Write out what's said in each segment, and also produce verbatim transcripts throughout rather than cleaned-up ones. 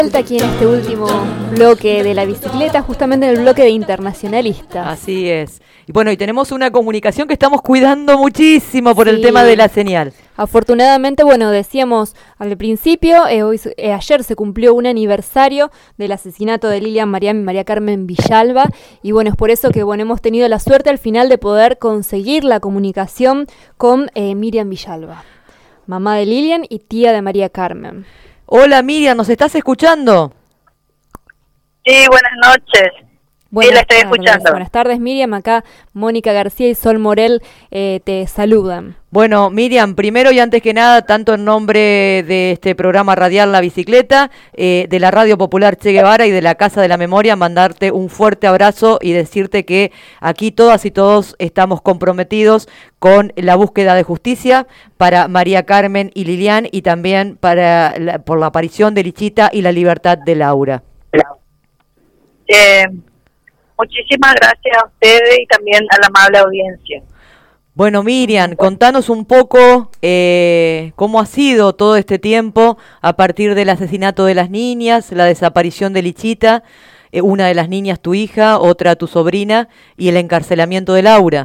Vuelta aquí en este último bloque de la bicicleta, justamente en el bloque de internacionalistas. Así es. Y bueno, y tenemos una comunicación que estamos cuidando muchísimo por Sí. el tema de la señal. Afortunadamente, bueno, decíamos al principio, eh, hoy, eh, ayer se cumplió un aniversario del asesinato de Lilian Mariam y María Carmen Villalba, y bueno, es por eso que bueno, hemos tenido la suerte al final de poder conseguir la comunicación con eh, Miriam Villalba, mamá de Lilian y tía de María Carmen. Hola Miriam, ¿nos estás escuchando? Sí, buenas noches. Buenas sí, la estoy tardes, escuchando. Buenas tardes, Miriam. Acá Mónica García y Sol Morel eh, te saludan. Bueno, Miriam, primero y antes que nada, tanto en nombre de este programa radial La Bicicleta, eh, de la Radio Popular Che Guevara y de la Casa de la Memoria, mandarte un fuerte abrazo y decirte que aquí todas y todos estamos comprometidos con la búsqueda de justicia para María Carmen y Lilian y también para la, por la aparición de Lichita y la libertad de Laura. Eh, muchísimas gracias a ustedes y también a la amable audiencia. Bueno, Miriam, contanos un poco eh, cómo ha sido todo este tiempo a partir del asesinato de las niñas, la desaparición de Lichita, eh, una de las niñas tu hija, otra tu sobrina, y el encarcelamiento de Laura.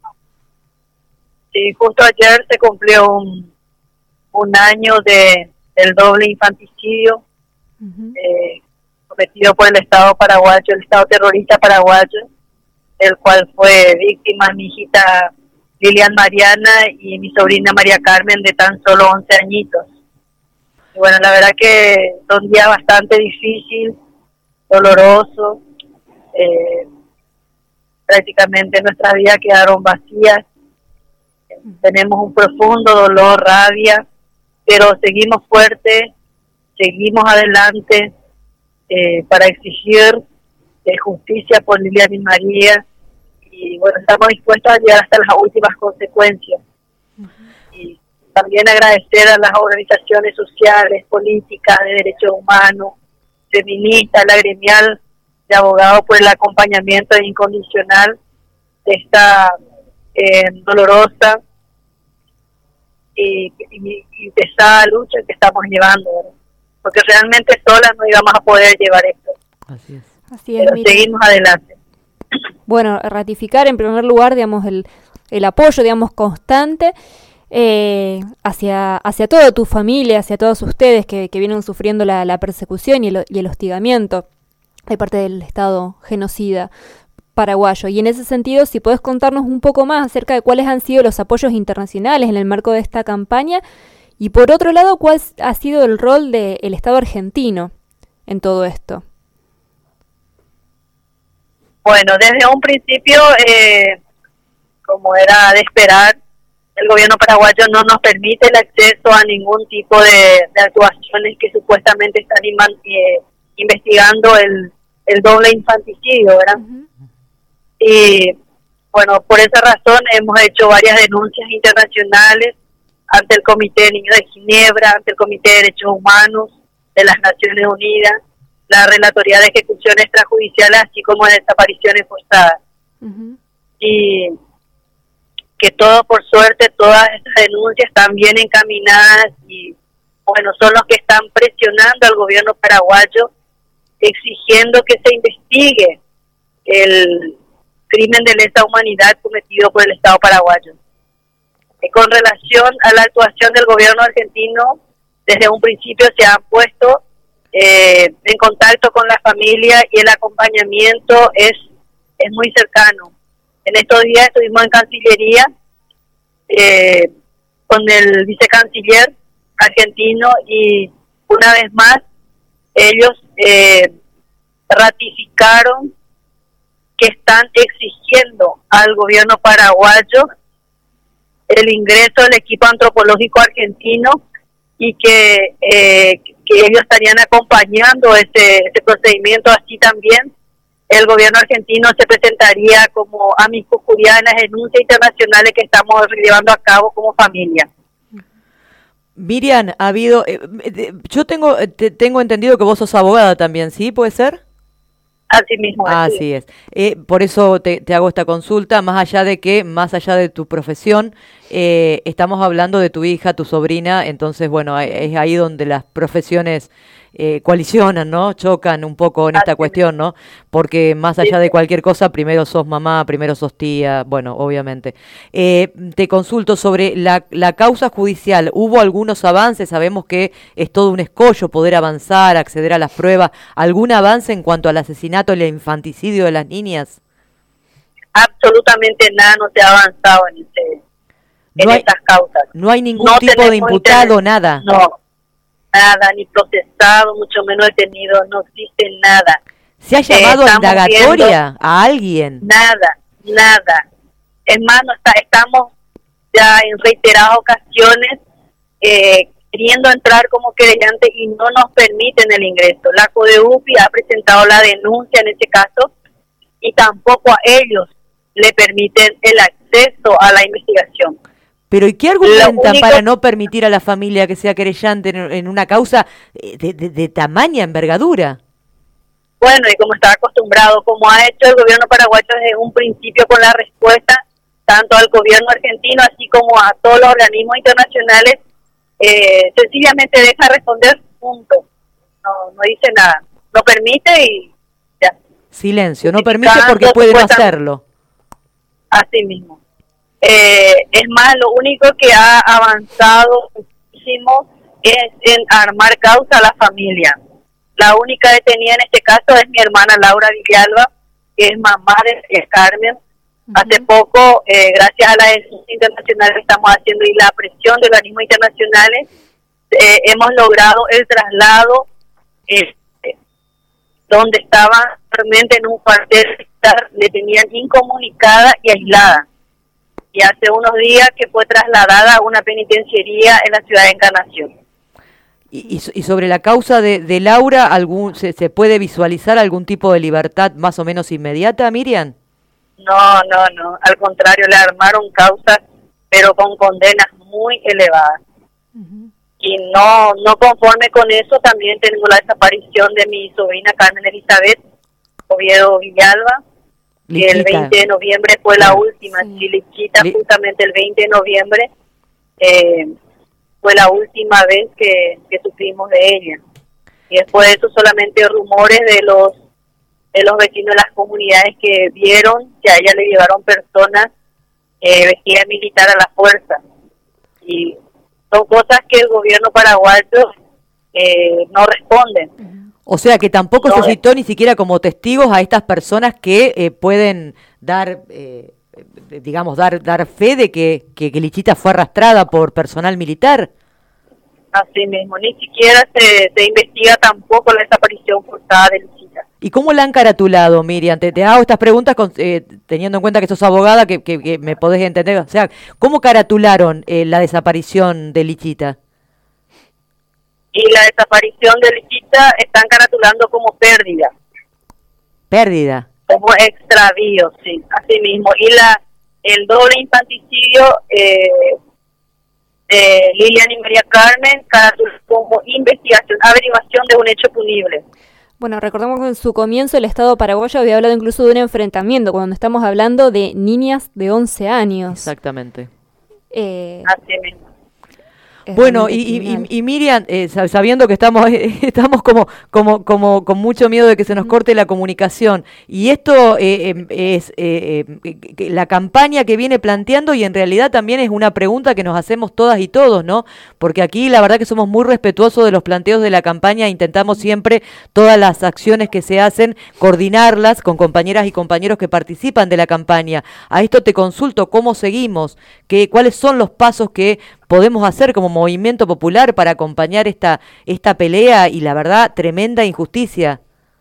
Sí, justo ayer se cumplió un, un año de del doble infanticidio uh-huh. eh, cometido por el Estado paraguayo, el Estado terrorista paraguayo, el cual fue víctima mi hijita Lilian Mariana y mi sobrina María Carmen de tan solo once añitos. Y bueno, la verdad que son días bastante difíciles, dolorosos, eh, prácticamente nuestras vidas quedaron vacías, tenemos un profundo dolor, rabia, pero seguimos fuertes, seguimos adelante eh, para exigir eh, justicia por Lilian y María. Y bueno, estamos dispuestos a llegar hasta las últimas consecuencias. Uh-huh. Y también agradecer a las organizaciones sociales, políticas, de derechos humanos, feministas, la gremial de abogados por el acompañamiento incondicional de esta eh, dolorosa y, y, y pesada lucha que estamos llevando, ¿verdad? Porque realmente solas no íbamos a poder llevar esto. Así es. Así es, pero mira. seguimos adelante. Bueno, ratificar en primer lugar, digamos, el, el apoyo, digamos, constante eh, hacia hacia toda tu familia, hacia todos ustedes que, que vienen sufriendo la, la persecución y el, y el hostigamiento de parte del Estado genocida paraguayo. Y en ese sentido, si podés contarnos un poco más acerca de cuáles han sido los apoyos internacionales en el marco de esta campaña y, por otro lado, cuál ha sido el rol del Estado argentino en todo esto. Bueno, desde un principio, eh, como era de esperar, el gobierno paraguayo no nos permite el acceso a ningún tipo de, de actuaciones que supuestamente están iman, eh, investigando el, el doble infanticidio, ¿verdad? Uh-huh. Y bueno, por esa razón hemos hecho varias denuncias internacionales ante el Comité de Niños de Ginebra, ante el Comité de Derechos Humanos de las Naciones Unidas, la Relatoría de Ejecuciones Extrajudiciales, así como de desapariciones forzadas. Uh-huh. Y que todo, por suerte, todas estas denuncias están bien encaminadas y, bueno, son los que están presionando al gobierno paraguayo, exigiendo que se investigue el crimen de lesa humanidad cometido por el Estado paraguayo. Y con relación a la actuación del gobierno argentino, desde un principio se han puesto Eh, en contacto con la familia y el acompañamiento es es muy cercano. En estos días estuvimos en Cancillería eh, con el vicecanciller argentino y una vez más ellos eh, ratificaron que están exigiendo al gobierno paraguayo el ingreso del equipo antropológico argentino y que eh, que ellos estarían acompañando ese, ese procedimiento. Así también el gobierno argentino se presentaría como amicus curiae en las denuncias internacionales que estamos llevando a cabo como familia. Miriam, ha habido, eh, yo tengo te, tengo entendido que vos sos abogada también, ¿sí? ¿Puede ser? Así mismo. Así, así es. Eh, por eso te, te hago esta consulta, más allá de que, más allá de tu profesión, eh, estamos hablando de tu hija, tu sobrina, entonces, bueno, es ahí donde las profesiones eh, coalicionan, ¿no? Chocan un poco en esta Así cuestión, ¿no? Porque más allá sí. de cualquier cosa, primero sos mamá, primero sos tía, bueno, obviamente. Eh, te consulto sobre la, la causa judicial, ¿hubo algunos avances? Sabemos que es todo un escollo poder avanzar, acceder a las pruebas. ¿Algún avance en cuanto al asesinato y el infanticidio de las niñas? Absolutamente nada, no se ha avanzado en, este, en no hay, estas causas. ¿No hay ningún no tipo de imputado, nada? No, nada, ni procesado, mucho menos detenido, no existe nada. ¿Se ha llamado eh, a indagatoria a alguien? Nada, nada. Es más, no está, estamos ya en reiteradas ocasiones eh, queriendo entrar como querellante y no nos permiten el ingreso. La CODEUPI ha presentado la denuncia en este caso y tampoco a ellos le permiten el acceso a la investigación. Pero ¿y qué argumentan único... para no permitir a la familia que sea querellante en, en una causa de, de, de tamaña envergadura? Bueno, y como está acostumbrado, como ha hecho el gobierno paraguayo desde un principio con la respuesta, tanto al gobierno argentino así como a todos los organismos internacionales, eh, sencillamente deja responder, punto. No, no dice nada. Lo permite y ya. Silencio, no permite porque puede no hacerlo. Así mismo. Eh, es más, lo único que ha avanzado muchísimo es en armar causa a la familia. La única detenida en este caso es mi hermana Laura Villalba, que es mamá de Carmen. Uh-huh. Hace poco, eh, gracias a las denuncias internacionales que estamos haciendo y la presión de organismos internacionales, eh, hemos logrado el traslado eh, donde estaba realmente en un cuartel, le tenían incomunicada y aislada. Y hace unos días que fue trasladada a una penitenciaría en la ciudad de Encarnación. ¿Y, y sobre la causa de, de Laura, algún se, se puede visualizar algún tipo de libertad más o menos inmediata, Miriam? No, no, no. Al contrario, le armaron causas, pero con condenas muy elevadas. Uh-huh. Y no no conforme con eso, también tenemos la desaparición de mi sobrina Carmen Elizabeth Oviedo Villalba, Lichita. Que el veinte de noviembre fue la última. Sí, Lichita, Li- justamente el veinte de noviembre eh, fue la última vez que, que supimos de ella. Y después de eso solamente rumores de los de los vecinos de las comunidades que vieron que a ella le llevaron personas eh, vestidas militar a la fuerza. Y son cosas que el gobierno paraguayo eh, no responde. O sea que tampoco no, se citó ni siquiera como testigos a estas personas que eh, pueden dar, eh, digamos, dar dar fe de que, que, que Lichita fue arrastrada por personal militar. Así mismo, ni siquiera se, se investiga tampoco la desaparición forzada de Lichita. ¿Y cómo la han caratulado, Miriam? Te, te hago estas preguntas con, eh, teniendo en cuenta que sos abogada, que, que, que me podés entender. O sea, ¿cómo caratularon eh, la desaparición de Lichita? Y la desaparición de Lichita están caratulando como pérdida. ¿Pérdida? Como extravío, sí, así mismo. Y la el doble infanticidio eh, de Lilian y María Carmen caratuló como investigación, averiguación de un hecho punible. Bueno, recordemos que en su comienzo el Estado paraguayo había hablado incluso de un enfrentamiento, cuando estamos hablando de niñas de once años. Exactamente. Eh, así mismo. Bueno, y, y, y Miriam, eh, sabiendo que estamos eh, estamos como como como con mucho miedo de que se nos corte la comunicación, y esto eh, eh, es eh, eh, la campaña que viene planteando, y en realidad también es una pregunta que nos hacemos todas y todos, ¿no? Porque aquí la verdad que somos muy respetuosos de los planteos de la campaña, intentamos siempre todas las acciones que se hacen, coordinarlas con compañeras y compañeros que participan de la campaña. A esto te consulto, ¿cómo seguimos? ¿Qué, cuáles son los pasos que podemos hacer como movimiento popular para acompañar esta esta pelea y la verdad tremenda injusticia?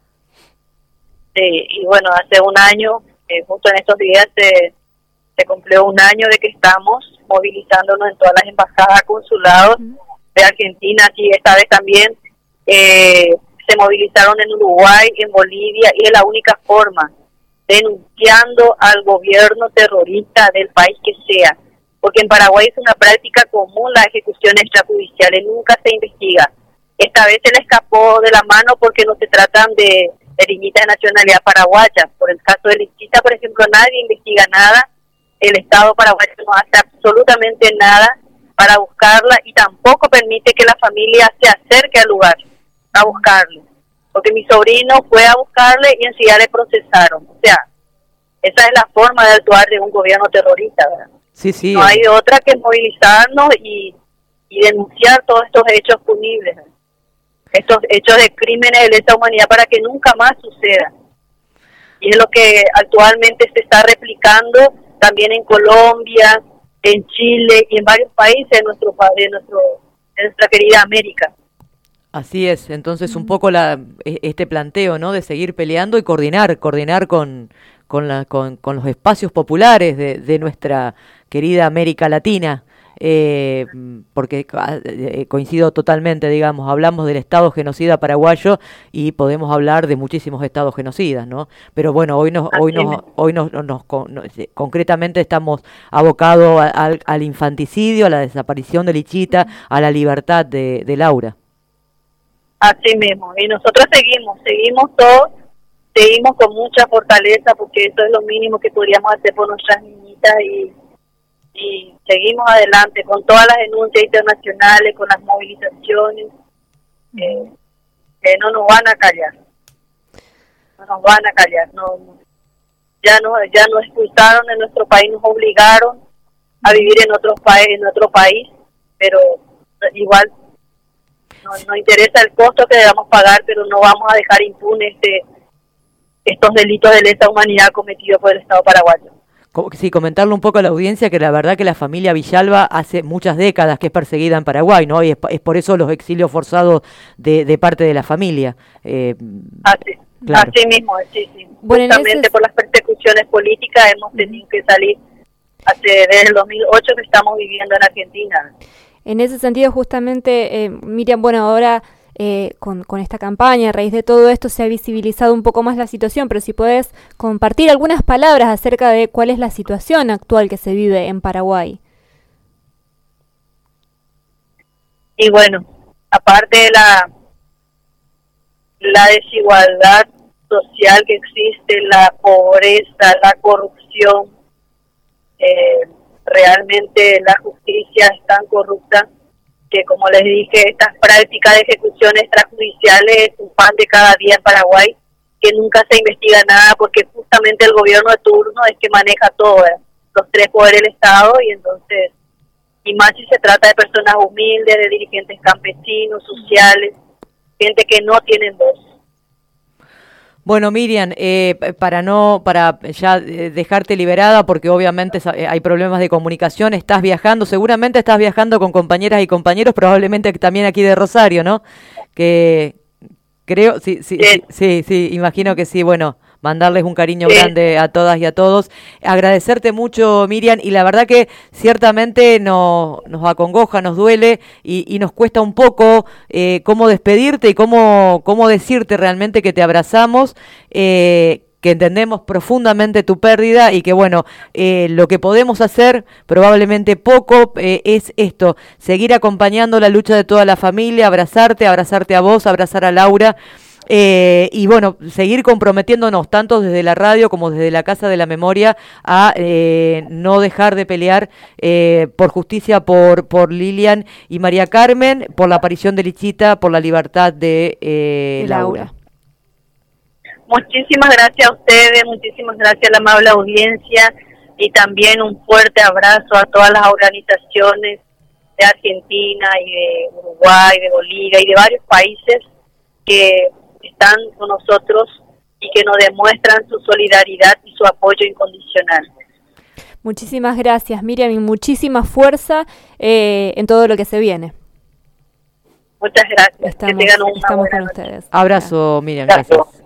Sí, y bueno, hace un año, eh, justo en estos días se, se cumplió un año de que estamos movilizándonos en todas las embajadas, consulados de Argentina, y esta vez también eh, se movilizaron en Uruguay, en Bolivia, y es la única forma, denunciando al gobierno terrorista del país que sea. Porque en Paraguay es una práctica común la ejecución extrajudicial, nunca se investiga. Esta vez se le escapó de la mano porque no se tratan de, de niñitas de nacionalidad paraguaya. Por el caso de Lichita, por ejemplo, nadie investiga nada, el Estado paraguayo no hace absolutamente nada para buscarla y tampoco permite que la familia se acerque al lugar a buscarle, porque mi sobrino fue a buscarle y enseguida le procesaron. O sea, esa es la forma de actuar de un gobierno terrorista, ¿verdad? Sí, sí. No hay otra que movilizarnos y, y denunciar todos estos hechos punibles, ¿verdad? Estos hechos de crímenes de lesa humanidad para que nunca más sucedan. Y es lo que actualmente se está replicando también en Colombia, en Chile y en varios países de nuestro de nuestro de nuestra querida América. Así es, entonces un poco la este planteo, ¿no?, de seguir peleando y coordinar, coordinar con con la con, con los espacios populares de, de nuestra querida América Latina. Eh, porque eh, coincido totalmente, digamos, hablamos del Estado genocida paraguayo y podemos hablar de muchísimos estados genocidas, ¿no? Pero bueno, hoy nos, hoy nos, hoy nos, nos, nos, nos concretamente estamos abocados al, al infanticidio, a la desaparición de Lichita, a la libertad de, de Laura. Así mismo, y nosotros seguimos, seguimos todos, seguimos con mucha fortaleza porque eso es lo mínimo que podríamos hacer por nuestras niñitas y y seguimos adelante con todas las denuncias internacionales, con las movilizaciones, eh, que no nos van a callar, no nos van a callar, no, ya nos ya nos expulsaron de nuestro país, nos obligaron a vivir en otro país, en otro país, pero igual no, no interesa el costo que debamos pagar, pero no vamos a dejar impune este estos delitos de lesa humanidad cometidos por el Estado paraguayo. Sí, comentarle un poco a la audiencia que la verdad que la familia Villalba hace muchas décadas que es perseguida en Paraguay, ¿no? Y es, es por eso los exilios forzados de, de parte de la familia. Eh, así, claro. Así mismo, sí, sí. Bueno, justamente ese... por las persecuciones políticas hemos tenido que salir hace, desde el dos mil ocho que estamos viviendo en Argentina. En ese sentido, justamente, eh, Miriam, bueno, ahora... Eh, con, con esta campaña, a raíz de todo esto se ha visibilizado un poco más la situación, pero si puedes compartir algunas palabras acerca de cuál es la situación actual que se vive en Paraguay. Y bueno, aparte de la la desigualdad social que existe, la pobreza, la corrupción, eh, realmente la justicia es tan corrupta que, como les dije, estas prácticas de ejecuciones extrajudiciales es un pan de cada día en Paraguay, que nunca se investiga nada porque justamente el gobierno de turno es que maneja todo, ¿eh? Los tres poderes del Estado, y entonces, y más si se trata de personas humildes, de dirigentes campesinos, sociales, gente que no tienen voz. Bueno, Miriam, eh, para no, para ya dejarte liberada, porque obviamente hay problemas de comunicación, estás viajando, seguramente estás viajando con compañeras y compañeros, probablemente también aquí de Rosario, ¿no? Que creo, sí, sí, sí, sí, sí, imagino que sí, bueno, mandarles un cariño sí. grande a todas y a todos. Agradecerte mucho, Miriam, y la verdad que ciertamente nos, nos acongoja, nos duele y, y nos cuesta un poco eh, cómo despedirte y cómo, cómo decirte realmente que te abrazamos, eh, que entendemos profundamente tu pérdida y que, bueno, eh, lo que podemos hacer, probablemente poco, eh, es esto, seguir acompañando la lucha de toda la familia, abrazarte, abrazarte a vos, abrazar a Laura, Eh, y bueno, seguir comprometiéndonos tanto desde la radio como desde la Casa de la Memoria a eh, no dejar de pelear eh, por justicia por por Lilian y María Carmen, por la aparición de Lichita, por la libertad de, eh, de Laura. Laura. Muchísimas gracias a ustedes, muchísimas gracias a la amable audiencia y también un fuerte abrazo a todas las organizaciones de Argentina y de Uruguay, de Bolivia y de varios países que están con nosotros y que nos demuestran su solidaridad y su apoyo incondicional. Muchísimas gracias, Miriam, y muchísima fuerza eh, en todo lo que se viene. Muchas gracias. Estamos, que tengan una estamos buena con noche. ustedes. Abrazo, Miriam. Gracias.